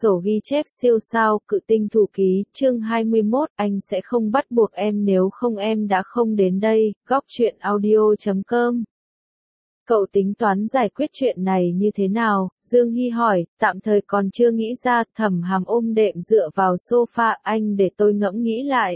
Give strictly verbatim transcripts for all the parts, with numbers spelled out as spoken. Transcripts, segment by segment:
Sổ ghi chép siêu sao, cự tinh thủ ký, chương hai mươi mốt, anh sẽ không bắt buộc em nếu không em đã không đến đây, góc truyện audio chấm com. Cậu tính toán giải quyết chuyện này như thế nào? Dương Hy hỏi, tạm thời còn chưa nghĩ ra. Thẩm Hàm ôm đệm dựa vào sofa, anh để tôi ngẫm nghĩ lại.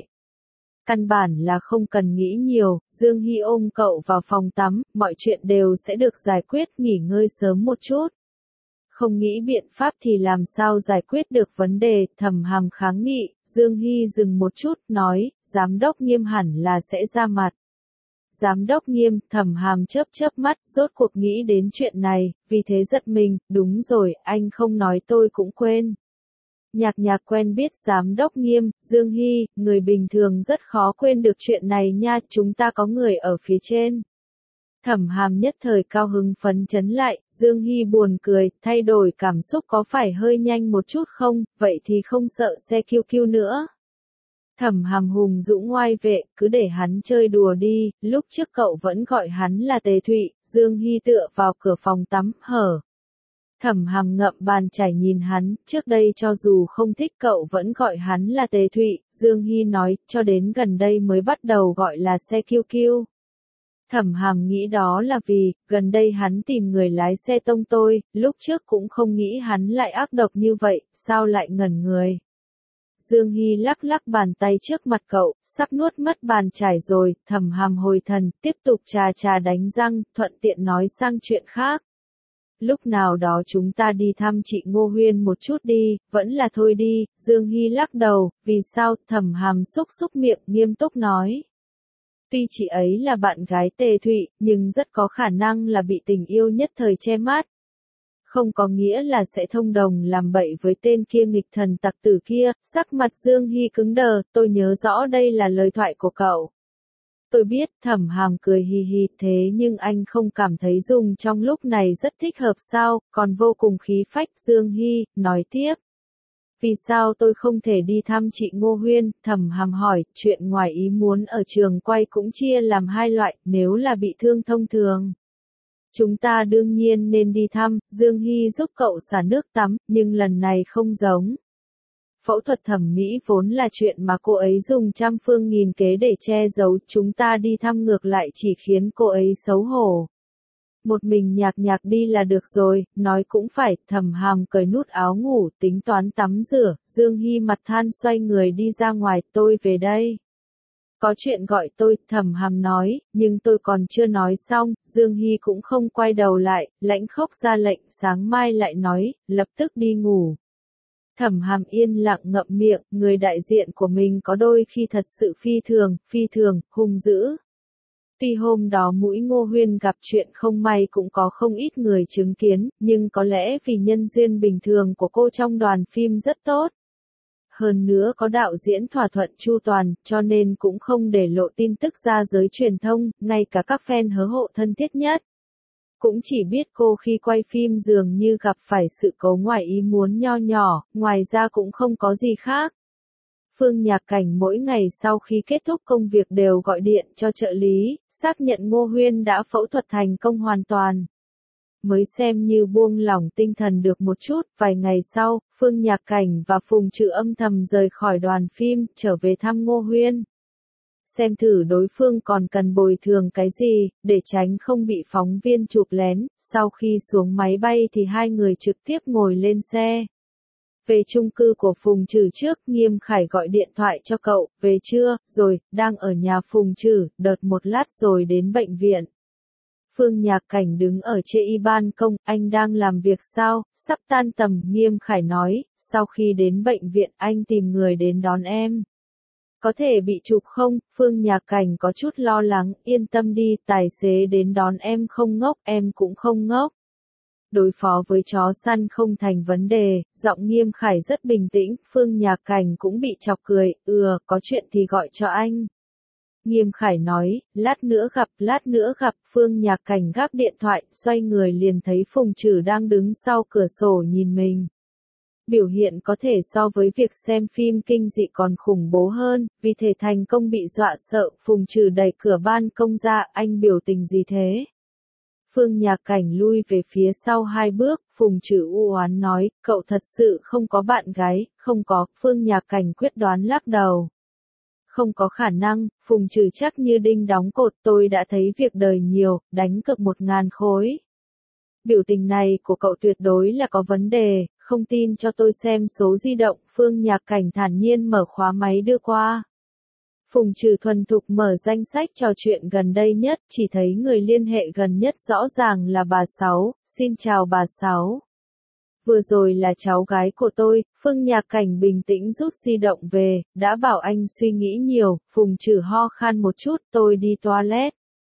Căn bản là không cần nghĩ nhiều. Dương Hy ôm cậu vào phòng tắm, mọi chuyện đều sẽ được giải quyết, nghỉ ngơi sớm một chút. Không nghĩ biện pháp thì làm sao giải quyết được vấn đề? Thẩm Hàm kháng nghị. Dương Hy dừng một chút, nói, giám đốc Nghiêm hẳn là sẽ ra mặt. Giám đốc Nghiêm, Thẩm Hàm chớp chớp mắt, rốt cuộc nghĩ đến chuyện này, vì thế giật mình, đúng rồi, anh không nói tôi cũng quên. Nhạc Nhạc quen biết giám đốc Nghiêm, Dương Hy, người bình thường rất khó quên được chuyện này nha, chúng ta có người ở phía trên. Thẩm Hàm nhất thời cao hứng phấn chấn lại, Dương Hy buồn cười, thay đổi cảm xúc có phải hơi nhanh một chút không, vậy thì không sợ xe kiu kiu nữa. Thẩm Hàm hùng dũng ngoai vệ, cứ để hắn chơi đùa đi, lúc trước cậu vẫn gọi hắn là Tề Thụy. Dương Hy tựa vào cửa phòng tắm, hở. Thẩm Hàm ngậm bàn chải nhìn hắn, trước đây cho dù không thích cậu vẫn gọi hắn là Tề Thụy. Dương Hy nói, cho đến gần đây mới bắt đầu gọi là xe kiu kiu. Thẩm Hàm nghĩ đó là vì, gần đây hắn tìm người lái xe tông tôi, lúc trước cũng không nghĩ hắn lại ác độc như vậy, sao lại ngẩn người. Dương Hy lắc lắc bàn tay trước mặt cậu, sắp nuốt mất bàn chải rồi. Thẩm Hàm hồi thần, tiếp tục trà trà đánh răng, thuận tiện nói sang chuyện khác. Lúc nào đó chúng ta đi thăm chị Ngô Huyên một chút đi, vẫn là thôi đi. Dương Hy lắc đầu, vì sao? Thẩm Hàm xúc xúc miệng, nghiêm túc nói. Tuy chị ấy là bạn gái Tề Thụy, nhưng rất có khả năng là bị tình yêu nhất thời che mắt. Không có nghĩa là sẽ thông đồng làm bậy với tên kia nghịch thần tặc tử kia. Sắc mặt Dương Hy cứng đờ, tôi nhớ rõ đây là lời thoại của cậu. Tôi biết. Thẩm Hàm cười hì hì, thế nhưng anh không cảm thấy dùng trong lúc này rất thích hợp sao? Còn vô cùng khí phách. Dương Hy nói tiếp. Vì sao tôi không thể đi thăm chị Ngô Huyên? Thẩm Hàm hỏi, chuyện ngoài ý muốn ở trường quay cũng chia làm hai loại, nếu là bị thương thông thường. Chúng ta đương nhiên nên đi thăm. Dương Hy giúp cậu xả nước tắm, nhưng lần này không giống. Phẫu thuật thẩm mỹ vốn là chuyện mà cô ấy dùng trăm phương nghìn kế để che giấu, chúng ta đi thăm ngược lại chỉ khiến cô ấy xấu hổ. Một mình Nhạc Nhạc đi là được rồi, nói cũng phải. Thẩm Hàm cởi nút áo ngủ, tính toán tắm rửa. Dương Hy mặt than xoay người đi ra ngoài, tôi về đây. Có chuyện gọi tôi, Thẩm Hàm nói, nhưng tôi còn chưa nói xong. Dương Hy cũng không quay đầu lại, lãnh khốc ra lệnh, sáng mai lại nói, lập tức đi ngủ. Thẩm Hàm yên lặng ngậm miệng, người đại diện của mình có đôi khi thật sự phi thường, phi thường, hung dữ. Tuy hôm đó Mũi Ngô Huyên gặp chuyện không may cũng có không ít người chứng kiến, nhưng có lẽ vì nhân duyên bình thường của cô trong đoàn phim rất tốt. Hơn nữa có đạo diễn thỏa thuận chu toàn, cho nên cũng không để lộ tin tức ra giới truyền thông, ngay cả các fan hớ hộ thân thiết nhất. Cũng chỉ biết cô khi quay phim dường như gặp phải sự cố ngoài ý muốn nho nhỏ, ngoài ra cũng không có gì khác. Phương Nhạc Cảnh mỗi ngày sau khi kết thúc công việc đều gọi điện cho trợ lý, xác nhận Ngô Huyên đã phẫu thuật thành công hoàn toàn. Mới xem như buông lỏng tinh thần được một chút. Vài ngày sau, Phương Nhạc Cảnh và Phùng Trừ âm thầm rời khỏi đoàn phim, trở về thăm Ngô Huyên. Xem thử đối phương còn cần bồi thường cái gì, để tránh không bị phóng viên chụp lén. Sau khi xuống máy bay thì hai người trực tiếp ngồi lên xe. Về chung cư của Phùng Trừ trước, Nghiêm Khải gọi điện thoại cho cậu, về chưa? Rồi, đang ở nhà Phùng Trừ, đợt một lát rồi đến bệnh viện. Phương Nhạc Cảnh đứng ở trên ban công, anh đang làm việc sao? Sắp tan tầm, Nghiêm Khải nói, sau khi đến bệnh viện anh tìm người đến đón em. Có thể bị chụp không? Phương Nhạc Cảnh có chút lo lắng, yên tâm đi, tài xế đến đón em không ngốc, em cũng không ngốc. Đối phó với chó săn không thành vấn đề. Giọng Nghiêm Khải rất bình tĩnh. Phương Nhạc Cảnh cũng bị chọc cười, ừa, có chuyện thì gọi cho anh. Nghiêm Khải nói, lát nữa gặp, lát nữa gặp. Phương Nhạc Cảnh gác điện thoại, xoay người liền thấy Phùng Trừ đang đứng sau cửa sổ nhìn mình. Biểu hiện có thể so với việc xem phim kinh dị còn khủng bố hơn, vì thể thành công bị dọa sợ. Phùng Trừ đẩy cửa ban công ra, anh biểu tình gì thế? Phương Nhạc Cảnh lui về phía sau hai bước, Phùng Trừ u oán nói, cậu thật sự không có bạn gái, không có, Phương Nhạc Cảnh quyết đoán lắc đầu. Không có khả năng, Phùng Trừ chắc như đinh đóng cột, tôi đã thấy việc đời nhiều, đánh cược một ngàn khối. Biểu tình này của cậu tuyệt đối là có vấn đề, không tin cho tôi xem số di động, Phương Nhạc Cảnh thản nhiên mở khóa máy đưa qua. Phùng Trừ thuần thục mở danh sách trò chuyện gần đây nhất, chỉ thấy người liên hệ gần nhất rõ ràng là bà Sáu, xin chào bà Sáu. Vừa rồi là cháu gái của tôi, Phương Nhạc Cảnh bình tĩnh rút di động về, đã bảo anh suy nghĩ nhiều, Phùng Trừ ho khan một chút, tôi đi toilet.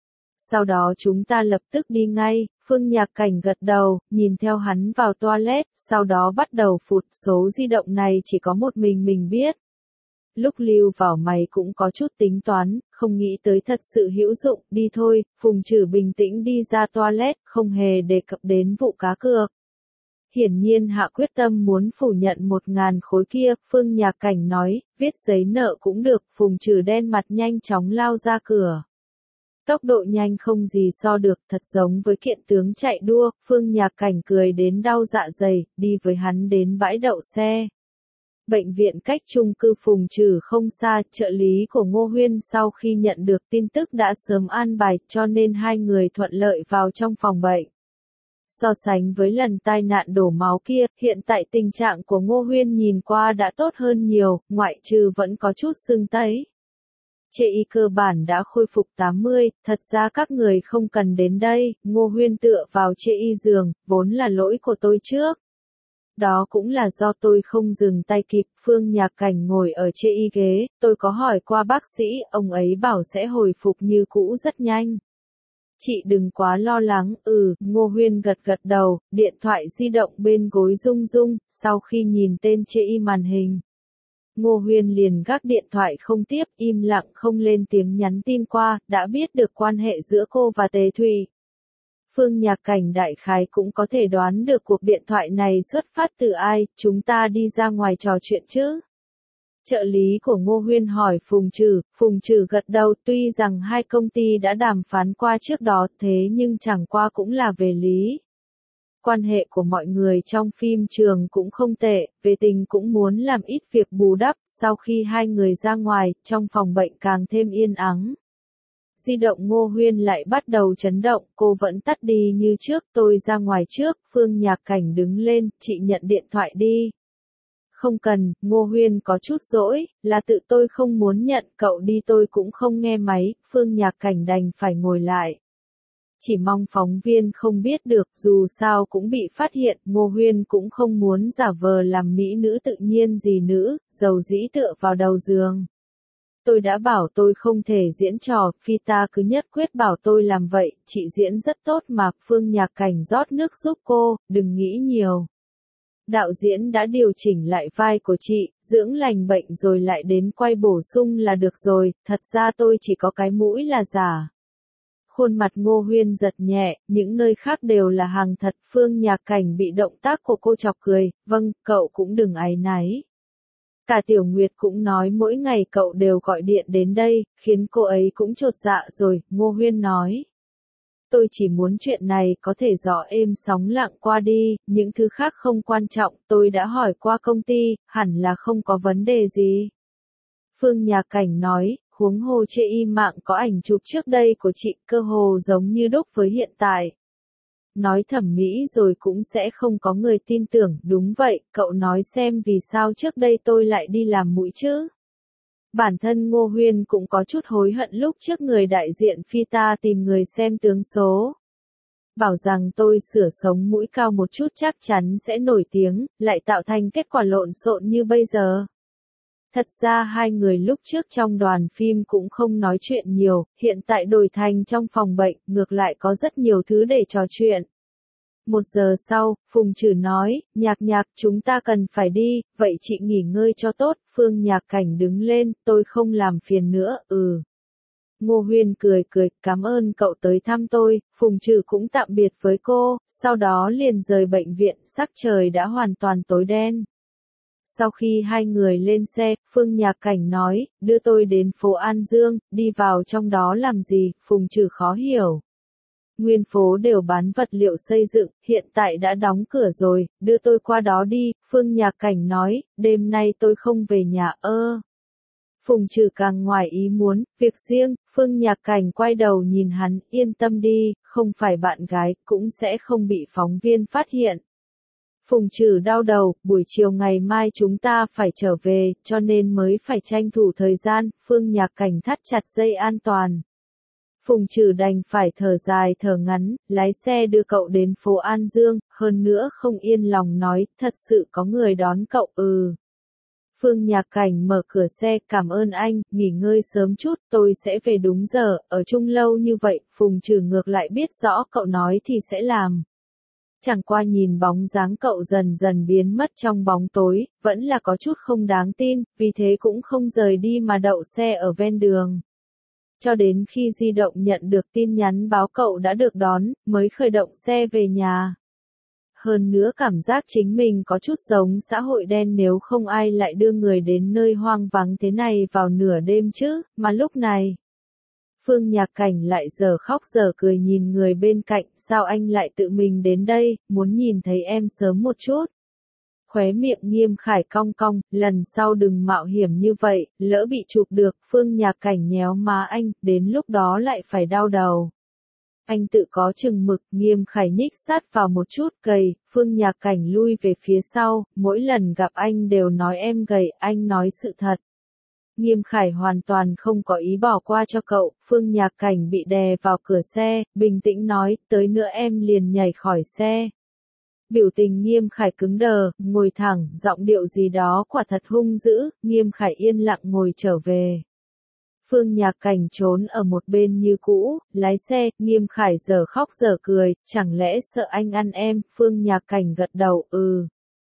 Sau đó chúng ta lập tức đi ngay, Phương Nhạc Cảnh gật đầu, nhìn theo hắn vào toilet, sau đó bắt đầu phụt, số di động này chỉ có một mình mình biết. Lúc lưu vào máy cũng có chút tính toán, không nghĩ tới thật sự hữu dụng, đi thôi, Phùng Trừ bình tĩnh đi ra toilet, không hề đề cập đến vụ cá cược. Hiển nhiên hạ quyết tâm muốn phủ nhận một ngàn khối kia, Phương Nhạc Cảnh nói, viết giấy nợ cũng được, Phùng Trừ đen mặt nhanh chóng lao ra cửa. Tốc độ nhanh không gì so được, thật giống với kiện tướng chạy đua, Phương Nhạc Cảnh cười đến đau dạ dày, đi với hắn đến bãi đậu xe. Bệnh viện cách chung cư Phùng Trừ không xa, trợ lý của Ngô Huyên sau khi nhận được tin tức đã sớm an bài, cho nên hai người thuận lợi vào trong phòng bệnh. So sánh với lần tai nạn đổ máu kia, hiện tại tình trạng của Ngô Huyên nhìn qua đã tốt hơn nhiều, ngoại trừ vẫn có chút sưng tấy. Chê y cơ bản đã khôi phục tám mươi, thật ra các người không cần đến đây, Ngô Huyên tựa vào chê y giường, vốn là lỗi của tôi trước. Đó cũng là do tôi không dừng tay kịp, Phương Nhạc Cảnh ngồi ở chê y ghế, tôi có hỏi qua bác sĩ, ông ấy bảo sẽ hồi phục như cũ rất nhanh. Chị đừng quá lo lắng, ừ, Ngô Huyên gật gật đầu, điện thoại di động bên gối rung rung, sau khi nhìn tên chê y màn hình. Ngô Huyên liền gác điện thoại không tiếp, im lặng không lên tiếng nhắn tin qua, đã biết được quan hệ giữa cô và Tề Thụy. Phương Nhạc Cảnh đại khái cũng có thể đoán được cuộc điện thoại này xuất phát từ ai, chúng ta đi ra ngoài trò chuyện chứ. Trợ lý của Ngô Huyên hỏi Phùng Trừ, Phùng Trừ gật đầu, tuy rằng hai công ty đã đàm phán qua trước đó, thế nhưng chẳng qua cũng là về lý. Quan hệ của mọi người trong phim trường cũng không tệ, về tình cũng muốn làm ít việc bù đắp, sau khi hai người ra ngoài, trong phòng bệnh càng thêm yên ắng. Di động Ngô Huyên lại bắt đầu chấn động, cô vẫn tắt đi như trước, tôi ra ngoài trước, Phương Nhạc Cảnh đứng lên, chị nhận điện thoại đi. Không cần, Ngô Huyên có chút dỗi, là tự tôi không muốn nhận, cậu đi tôi cũng không nghe máy, Phương Nhạc Cảnh đành phải ngồi lại. Chỉ mong phóng viên không biết được, dù sao cũng bị phát hiện, Ngô Huyên cũng không muốn giả vờ làm mỹ nữ tự nhiên gì nữ, dầu dĩ tựa vào đầu giường. Tôi đã bảo tôi không thể diễn trò, phi ta cứ nhất quyết bảo tôi làm vậy, chị diễn rất tốt mà, Phương Nhạc Cảnh rót nước giúp cô, đừng nghĩ nhiều. Đạo diễn đã điều chỉnh lại vai của chị, dưỡng lành bệnh rồi lại đến quay bổ sung là được rồi, thật ra tôi chỉ có cái mũi là giả. Khuôn mặt Ngô Huyên giật nhẹ, những nơi khác đều là hàng thật, Phương Nhạc Cảnh bị động tác của cô chọc cười, vâng, cậu cũng đừng áy náy. Cả Tiểu Nguyệt cũng nói mỗi ngày cậu đều gọi điện đến đây, khiến cô ấy cũng chột dạ rồi, Ngô Huyên nói. Tôi chỉ muốn chuyện này có thể gió êm sóng lặng qua đi, những thứ khác không quan trọng, tôi đã hỏi qua công ty, hẳn là không có vấn đề gì. Phương Nhạc Cảnh nói, huống hồ chê y mạng có ảnh chụp trước đây của chị, cơ hồ giống như đúc với hiện tại. Nói thẩm mỹ rồi cũng sẽ không có người tin tưởng, đúng vậy, cậu nói xem vì sao trước đây tôi lại đi làm mũi chứ. Bản thân Ngô Huyên cũng có chút hối hận lúc trước người đại diện phi ta tìm người xem tướng số. Bảo rằng tôi sửa sống mũi cao một chút chắc chắn sẽ nổi tiếng, lại tạo thành kết quả lộn xộn như bây giờ. Thật ra hai người lúc trước trong đoàn phim cũng không nói chuyện nhiều, hiện tại đổi thành trong phòng bệnh, ngược lại có rất nhiều thứ để trò chuyện. Một giờ sau, Phùng Trừ nói, Nhạc Nhạc, chúng ta cần phải đi, vậy chị nghỉ ngơi cho tốt, Phương Nhạc Cảnh đứng lên, tôi không làm phiền nữa, ừ. Ngô Huyên cười cười, cảm ơn cậu tới thăm tôi, Phùng Trừ cũng tạm biệt với cô, sau đó liền rời bệnh viện, sắc trời đã hoàn toàn tối đen. Sau khi hai người lên xe, Phương Nhạc Cảnh nói, đưa tôi đến phố An Dương, đi vào trong đó làm gì, Phùng Trừ khó hiểu. nguyên phố đều bán vật liệu xây dựng, hiện tại đã đóng cửa rồi, đưa tôi qua đó đi, Phương Nhạc Cảnh nói, đêm nay tôi không về nhà ơ. Phùng Trừ càng ngoài ý muốn, việc riêng, Phương Nhạc Cảnh quay đầu nhìn hắn, yên tâm đi, không phải bạn gái, cũng sẽ không bị phóng viên phát hiện. Phùng Trừ đau đầu, buổi chiều ngày mai chúng ta phải trở về, cho nên mới phải tranh thủ thời gian, Phương Nhạc Cảnh thắt chặt dây an toàn. Phùng Trừ đành phải thở dài thở ngắn, lái xe đưa cậu đến phố An Dương, hơn nữa không yên lòng nói, thật sự có người đón cậu ừ. Phương Nhạc Cảnh mở cửa xe, cảm ơn anh, nghỉ ngơi sớm chút, tôi sẽ về đúng giờ, ở chung lâu như vậy, Phùng Trừ ngược lại biết rõ cậu nói thì sẽ làm. Chẳng qua nhìn bóng dáng cậu dần dần biến mất trong bóng tối, vẫn là có chút không đáng tin, vì thế cũng không rời đi mà đậu xe ở ven đường. Cho đến khi di động nhận được tin nhắn báo cậu đã được đón, mới khởi động xe về nhà. Hơn nữa cảm giác chính mình có chút giống xã hội đen nếu không ai lại đưa người đến nơi hoang vắng thế này vào nửa đêm chứ, mà lúc này. Phương Nhạc Cảnh lại giờ khóc giờ cười nhìn người bên cạnh, sao anh lại tự mình đến đây, muốn nhìn thấy em sớm một chút. Khóe miệng Nghiêm Khải cong cong, lần sau đừng mạo hiểm như vậy, lỡ bị chụp được, Phương Nhạc Cảnh nhéo má anh, đến lúc đó lại phải đau đầu. Anh tự có chừng mực, Nghiêm Khải nhích sát vào một chút gầy, Phương Nhạc Cảnh lui về phía sau, mỗi lần gặp anh đều nói em gầy, anh nói sự thật. Nghiêm Khải hoàn toàn không có ý bỏ qua cho cậu, Phương Nhạc Cảnh bị đè vào cửa xe, bình tĩnh nói, tới nữa em liền nhảy khỏi xe. Biểu tình Nghiêm Khải cứng đờ, ngồi thẳng, giọng điệu gì đó quả thật hung dữ, Nghiêm Khải yên lặng ngồi trở về. Phương Nhạc Cảnh trốn ở một bên như cũ, lái xe, Nghiêm Khải giờ khóc giờ cười, chẳng lẽ sợ anh ăn em, Phương Nhạc Cảnh gật đầu, ừ.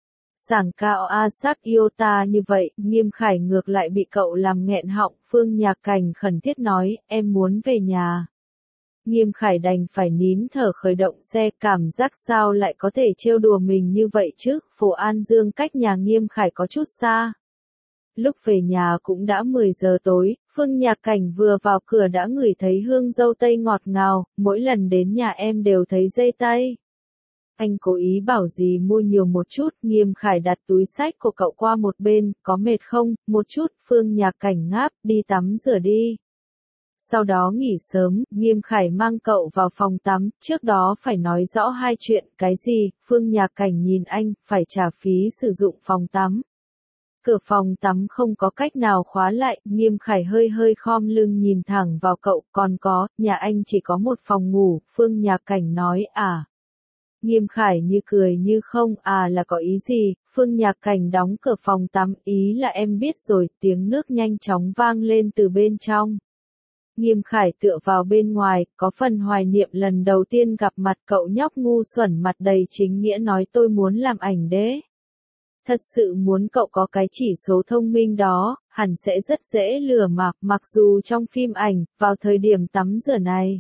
Sảng cao a sắc yêu ta như vậy, Nghiêm Khải ngược lại bị cậu làm nghẹn họng, Phương Nhạc Cảnh khẩn thiết nói, em muốn về nhà. Nghiêm Khải đành phải nín thở khởi động xe, cảm giác sao lại có thể trêu đùa mình như vậy chứ, phố An Dương cách nhà Nghiêm Khải có chút xa. Lúc về nhà cũng đã mười giờ tối, Phương Nhạc Cảnh vừa vào cửa đã ngửi thấy hương dâu tây ngọt ngào, mỗi lần đến nhà em đều thấy dây tây. Anh cố ý bảo gì mua nhiều một chút, Nghiêm Khải đặt túi xách của cậu qua một bên, có mệt không, một chút, Phương Nhạc Cảnh ngáp, đi tắm rửa đi. Sau đó nghỉ sớm, Nghiêm Khải mang cậu vào phòng tắm, trước đó phải nói rõ hai chuyện, cái gì, Phương Nhạc Cảnh nhìn anh, phải trả phí sử dụng phòng tắm. Cửa phòng tắm không có cách nào khóa lại, Nghiêm Khải hơi hơi khom lưng nhìn thẳng vào cậu, còn có, nhà anh chỉ có một phòng ngủ, Phương Nhạc Cảnh nói, à. Nghiêm Khải như cười như không, à là có ý gì, Phương Nhạc Cảnh đóng cửa phòng tắm, ý là em biết rồi, tiếng nước nhanh chóng vang lên từ bên trong. Nghiêm Khải tựa vào bên ngoài, có phần hoài niệm lần đầu tiên gặp mặt cậu nhóc ngu xuẩn mặt đầy chính nghĩa nói tôi muốn làm ảnh đế. Thật sự muốn cậu có cái chỉ số thông minh đó, hẳn sẽ rất dễ lừa mà, mặc dù trong phim ảnh, vào thời điểm tắm rửa này.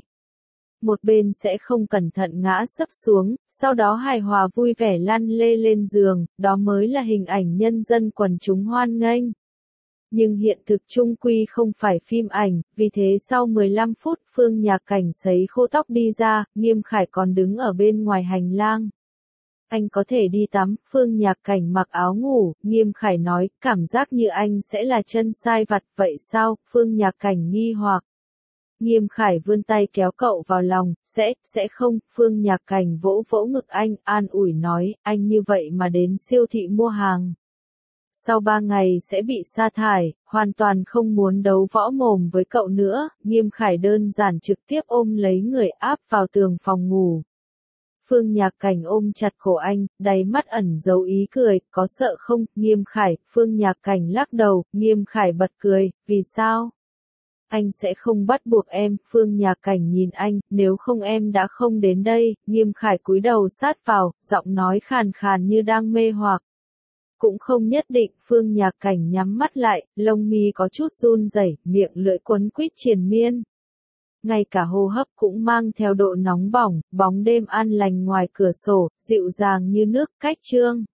Một bên sẽ không cẩn thận ngã sấp xuống, sau đó hài hòa vui vẻ lăn lê lên giường, đó mới là hình ảnh nhân dân quần chúng hoan nghênh. Nhưng hiện thực chung quy không phải phim ảnh, vì thế sau mười lăm phút Phương Nhạc Cảnh sấy khô tóc đi ra, Nghiêm Khải còn đứng ở bên ngoài hành lang. Anh có thể đi tắm, Phương Nhạc Cảnh mặc áo ngủ, Nghiêm Khải nói, cảm giác như anh sẽ là chân sai vặt, vậy sao, Phương Nhạc Cảnh nghi hoặc. Nghiêm Khải vươn tay kéo cậu vào lòng, sẽ, sẽ không, Phương Nhạc Cảnh vỗ vỗ ngực anh, an ủi nói, anh như vậy mà đến siêu thị mua hàng. Sau ba ngày sẽ bị sa thải, hoàn toàn không muốn đấu võ mồm với cậu nữa, Nghiêm Khải đơn giản trực tiếp ôm lấy người áp vào tường phòng ngủ. Phương Nhạc Cảnh ôm chặt cổ anh, đáy mắt ẩn dấu ý cười, có sợ không, Nghiêm Khải, Phương Nhạc Cảnh lắc đầu, Nghiêm Khải bật cười, vì sao? Anh sẽ không bắt buộc em, Phương Nhạc Cảnh nhìn anh, nếu không em đã không đến đây, Nghiêm Khải cúi đầu sát vào, giọng nói khàn khàn như đang mê hoặc. Cũng không nhất định, Phương Nhạc Cảnh nhắm mắt lại, lông mi có chút run rẩy, miệng lưỡi quấn quýt triền miên. Ngay cả hô hấp cũng mang theo độ nóng bỏng, bóng đêm an lành ngoài cửa sổ, dịu dàng như nước, cách trương.